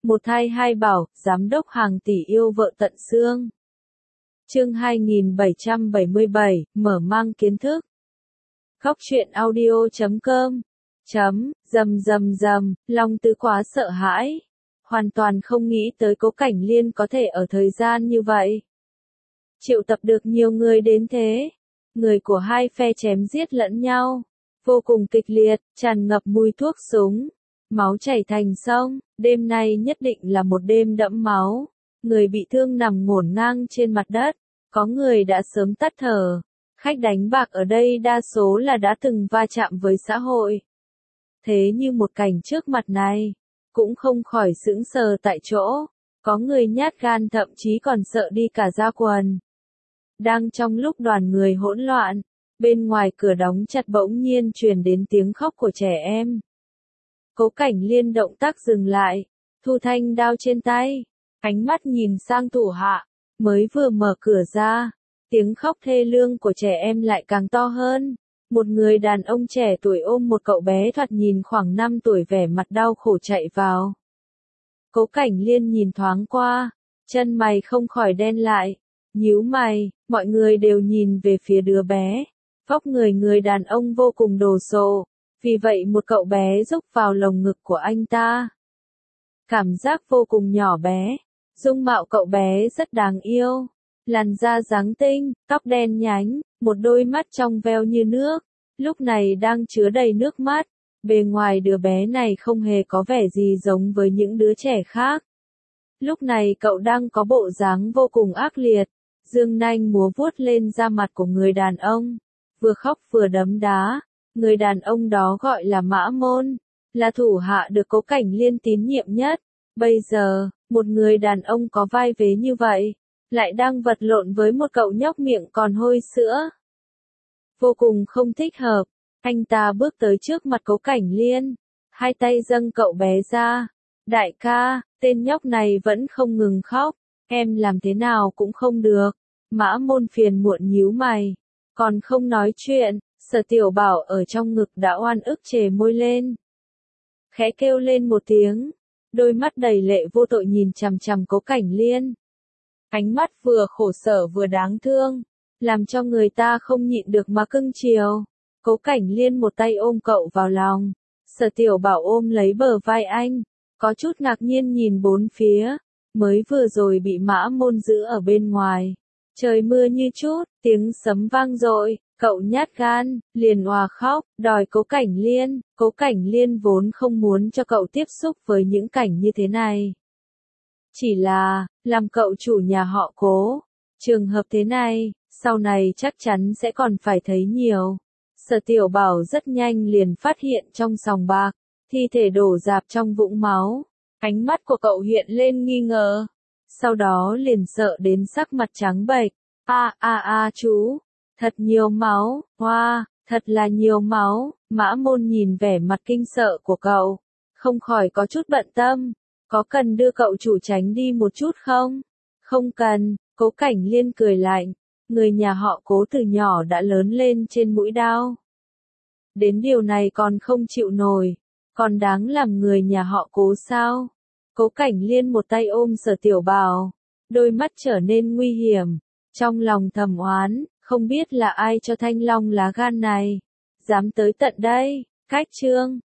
Một thai hai bảo, giám đốc hàng tỷ yêu vợ tận xương. Chương 2777, mở mang kiến thức. Góc truyện audio.com. Long Tứ quá sợ hãi. Hoàn toàn không nghĩ tới Cố Cảnh Liên có thể ở thời gian như vậy. Triệu tập được nhiều người đến thế. Người của hai phe chém giết lẫn nhau. Vô cùng kịch liệt, tràn ngập mùi thuốc súng. Máu chảy thành sông, đêm nay nhất định là một đêm đẫm máu. Người bị thương nằm ngổn ngang trên mặt đất, có người đã sớm tắt thở. Khách đánh bạc ở đây đa số là đã từng va chạm với xã hội. Thế như một cảnh trước mặt này, cũng không khỏi sững sờ tại chỗ. Có người nhát gan thậm chí còn sợ đi cả ra quần. Đang trong lúc đoàn người hỗn loạn, bên ngoài cửa đóng chặt bỗng nhiên truyền đến tiếng khóc của trẻ em. Cố Cảnh Liên động tác dừng lại, thu thanh đao trên tay, ánh mắt nhìn sang thủ hạ, mới vừa mở cửa ra, tiếng khóc thê lương của trẻ em lại càng to hơn. Một người đàn ông trẻ tuổi ôm một cậu bé thoạt nhìn khoảng 5 tuổi vẻ mặt đau khổ chạy vào. Cố Cảnh Liên nhìn thoáng qua, chân mày không khỏi đen lại, nhíu mày, mọi người đều nhìn về phía đứa bé. Vóc người đàn ông vô cùng đồ sộ. Vì vậy một cậu bé rúc vào lồng ngực của anh ta. Cảm giác vô cùng nhỏ bé. Dung mạo cậu bé rất đáng yêu. Làn da dáng tinh, tóc đen nhánh, một đôi mắt trong veo như nước. Lúc này đang chứa đầy nước mắt. Bề ngoài đứa bé này không hề có vẻ gì giống với những đứa trẻ khác. Lúc này cậu đang có bộ dáng vô cùng ác liệt. Dương nanh múa vuốt lên da mặt của người đàn ông. Vừa khóc vừa đấm đá. Người đàn ông đó gọi là Mã Môn, là thủ hạ được Cố Cảnh Liên tín nhiệm nhất. Bây giờ, một người đàn ông có vai vế như vậy, lại đang vật lộn với một cậu nhóc miệng còn hôi sữa. Vô cùng không thích hợp, anh ta bước tới trước mặt Cố Cảnh Liên, hai tay dâng cậu bé ra. Đại ca, tên nhóc này vẫn không ngừng khóc, em làm thế nào cũng không được. Mã Môn phiền muộn nhíu mày, còn không nói chuyện. Sở Tiểu Bảo ở trong ngực đã oan ức chề môi lên. Khẽ kêu lên một tiếng, đôi mắt đầy lệ vô tội nhìn chằm chằm Cố Cảnh Liên. Ánh mắt vừa khổ sở vừa đáng thương, làm cho người ta không nhịn được mà cưng chiều. Cố Cảnh Liên một tay ôm cậu vào lòng, Sở Tiểu Bảo ôm lấy bờ vai anh, có chút ngạc nhiên nhìn bốn phía, mới vừa rồi bị Mã Môn giữ ở bên ngoài. Trời mưa như chút, tiếng sấm vang dội. Cậu nhát gan, liền òa khóc, đòi Cố Cảnh Liên. Cố Cảnh Liên vốn không muốn cho cậu tiếp xúc với những cảnh như thế này. Chỉ là, làm cậu chủ nhà họ Cố. Trường hợp thế này, sau này chắc chắn sẽ còn phải thấy nhiều. Sở Tiểu Bảo rất nhanh liền phát hiện trong sòng bạc, thi thể đổ rạp trong vũng máu. Ánh mắt của cậu hiện lên nghi ngờ. Sau đó liền sợ đến sắc mặt trắng bệch. Chú. Thật nhiều máu, hoa, thật là nhiều máu. Mã Môn nhìn vẻ mặt kinh sợ của cậu, không khỏi có chút bận tâm. Có cần đưa cậu chủ tránh đi một chút không? Không cần, Cố Cảnh Liên cười lạnh. Người nhà họ Cố từ nhỏ đã lớn lên trên mũi đao. Đến điều này còn không chịu nổi, còn đáng làm người nhà họ Cố sao? Cố Cảnh Liên một tay ôm Sở Tiểu Bảo, đôi mắt trở nên nguy hiểm, trong lòng thầm oán. Không biết là ai cho Thanh Long lá gan này, dám tới tận đây. Cách chương